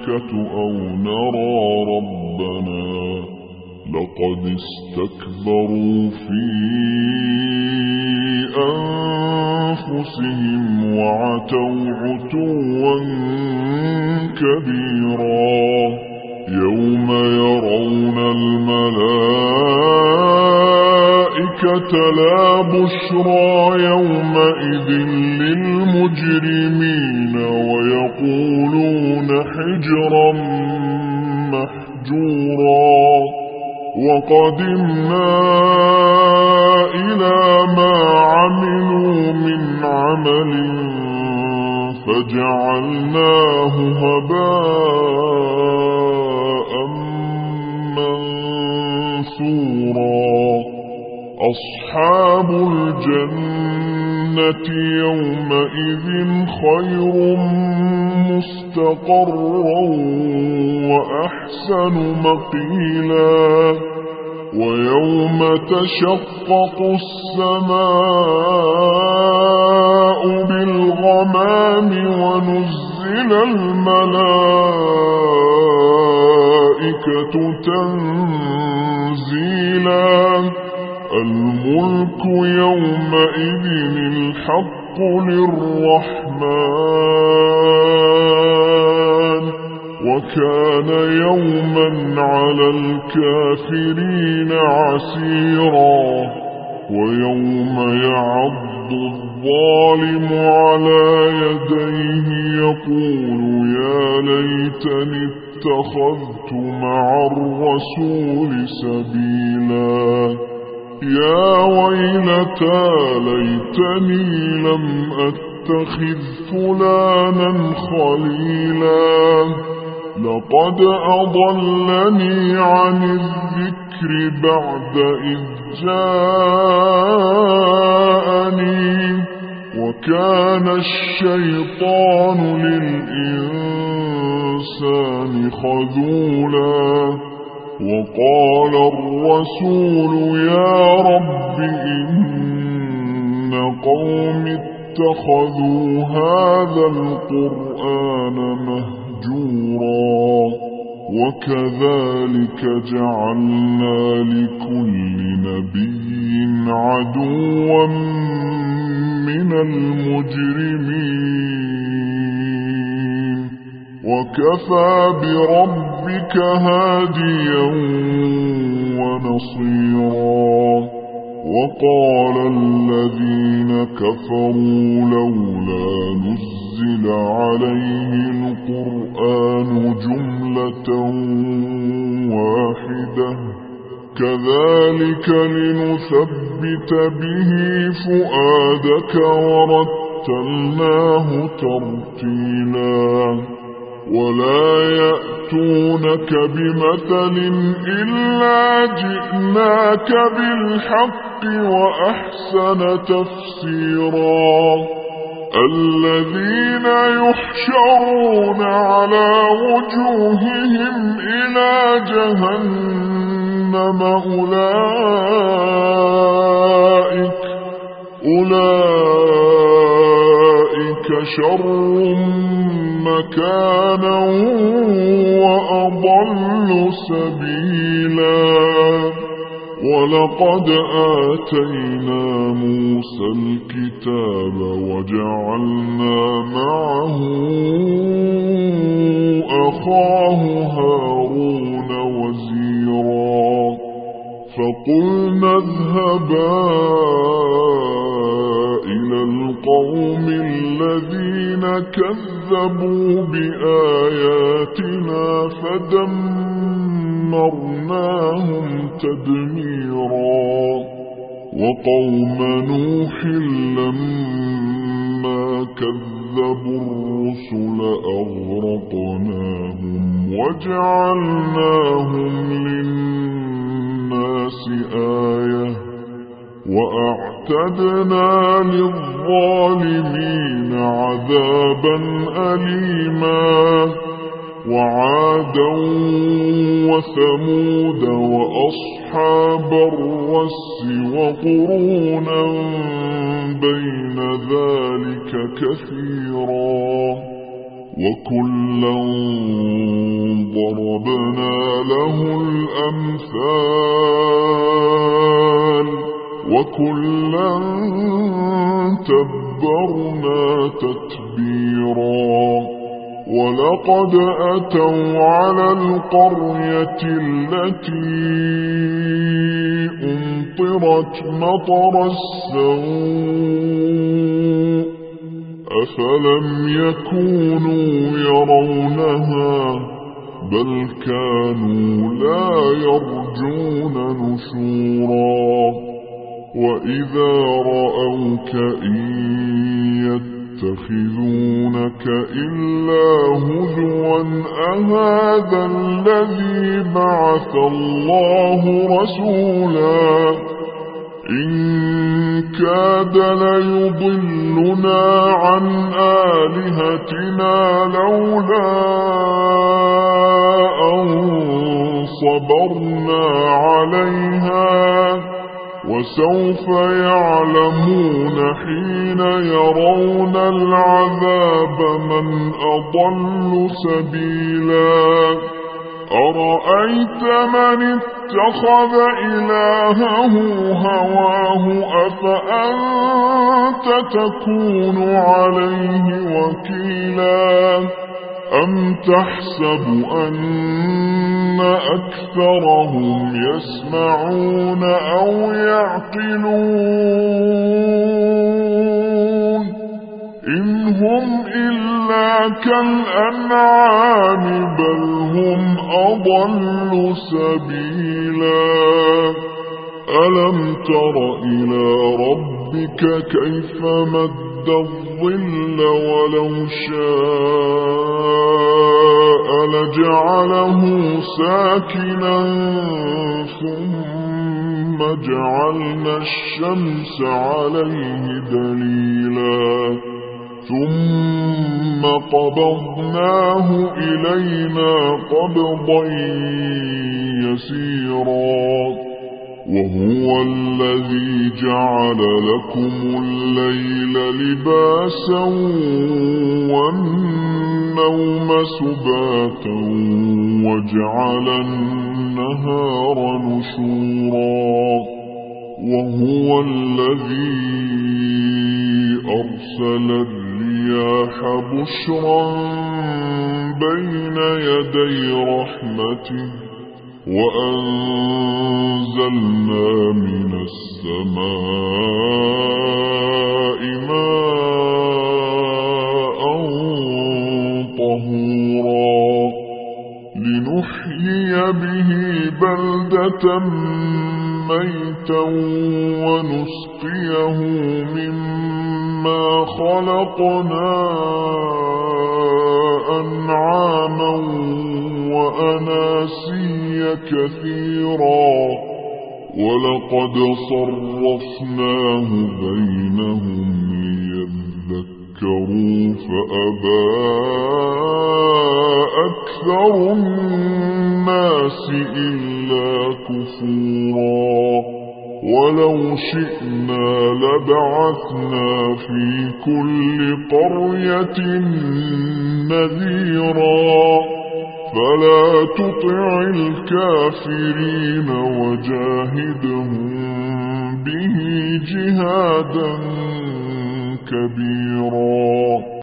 الملائكة أو نرى ربنا لقد استكبروا في أنفسهم وعتوا عتوا كبيرا يوم يرون الملائكة لا بشرى يومئذ للمجرمين ويقولون حجرا محجورا وقدمنا إلى ما عملوا من عمل فجعلناه هباء منثورا أصحاب الجنة يومئذ خير مستقرا وأحسن مقيلا ويوم تشقق السماء بالغمام ونزل الملائكة تنزيلا الملك يومئذ الحق للرحمن وكان يوما على الكافرين عسيرا ويوم يعض الظالم على يديه يقول يا ليتني اتخذت مع الرسول سبيلا يا ويلتى ليتني لم أتخذ فلانا خليلا لقد أضلني عن الذكر بعد إذ جاءني وكان الشيطان للإنسان خذولا وقال الرسول يا رب إن قوم اتخذوا هذا القرآن مهجورا وكذلك جعلنا لكل نبي عدوا من المجرمين وكفى بربك هاديا ونصيرا وقال الذين كفروا لولا نزل عليه القرآن جملة واحدة كذلك لنثبت به فؤادك ورتلناه ترتيلا ولا يأتونك بمثل إلا جئناك بالحق وأحسن تفسيرا الذين يحشرون على وجوههم إلى جهنم أولئك شر مكانا وأضل سبيلا ولقد آتينا موسى الكتاب وجعلنا معه أخاه هارون وزيرا فقلنا اذهبا إلى القوم الذين كذبوا بآياتنا فدمرناهم تدميرا وقوم نوح لما كذبوا الرسل أغرقناهم وجعلناهم للناس آية وأعتدنا للظالمين عذابا أليما وعادا وثمود وأصحاب الرس وقرونا بين ذلك كثيرا وكلا ضربنا له الأمثال وكلا تبرنا تتبيرا ولقد أتوا على القرية التي أمطرت مطر السوء أفلم يكونوا يرونها بل كانوا لا يرجون نشورا وإذا رأوك إن يتخذونك إلا هزوا أهذا الذي بعث الله رسولا إن كاد ليضلنا عن آلهتنا لولا أن صبرنا عليها وسوف يعلمون حين يرون العذاب من أضل سبيلا أرأيت من اتخذ إلهه هواه أفأنت تكون عليه وكيلا أم تحسب أن أكثرهم يسمعون أو يعقلون إن هم إلا كالأنعام بل هم أضل سبيلا ألم تر إلى ربك كيف مد الظل ولو شاء لجعله ساكنا ثم جعلنا الشمس عليه دليلا ثم قبضناه إلينا قبضا يسيرا وهو الذي جعل لكم الليل لباسا والنوم سباتا وجعل النهار نشورا وهو الذي أرسل الرياح بشرا بين يدي رحمته وأنزلنا من السماء ماء طهورا لنحيي به بلدة ميتا ونسقيه مما خلقنا أنعاما وأناسيا كثيرا ولقد صرفناه بينهم ليذكروا فأبى أكثر الناس إلا كفورا ولو شئنا لبعثنا في كل قرية نذيرا فلا تطع الكافرين وجاهدهم به جهادا كبيرا.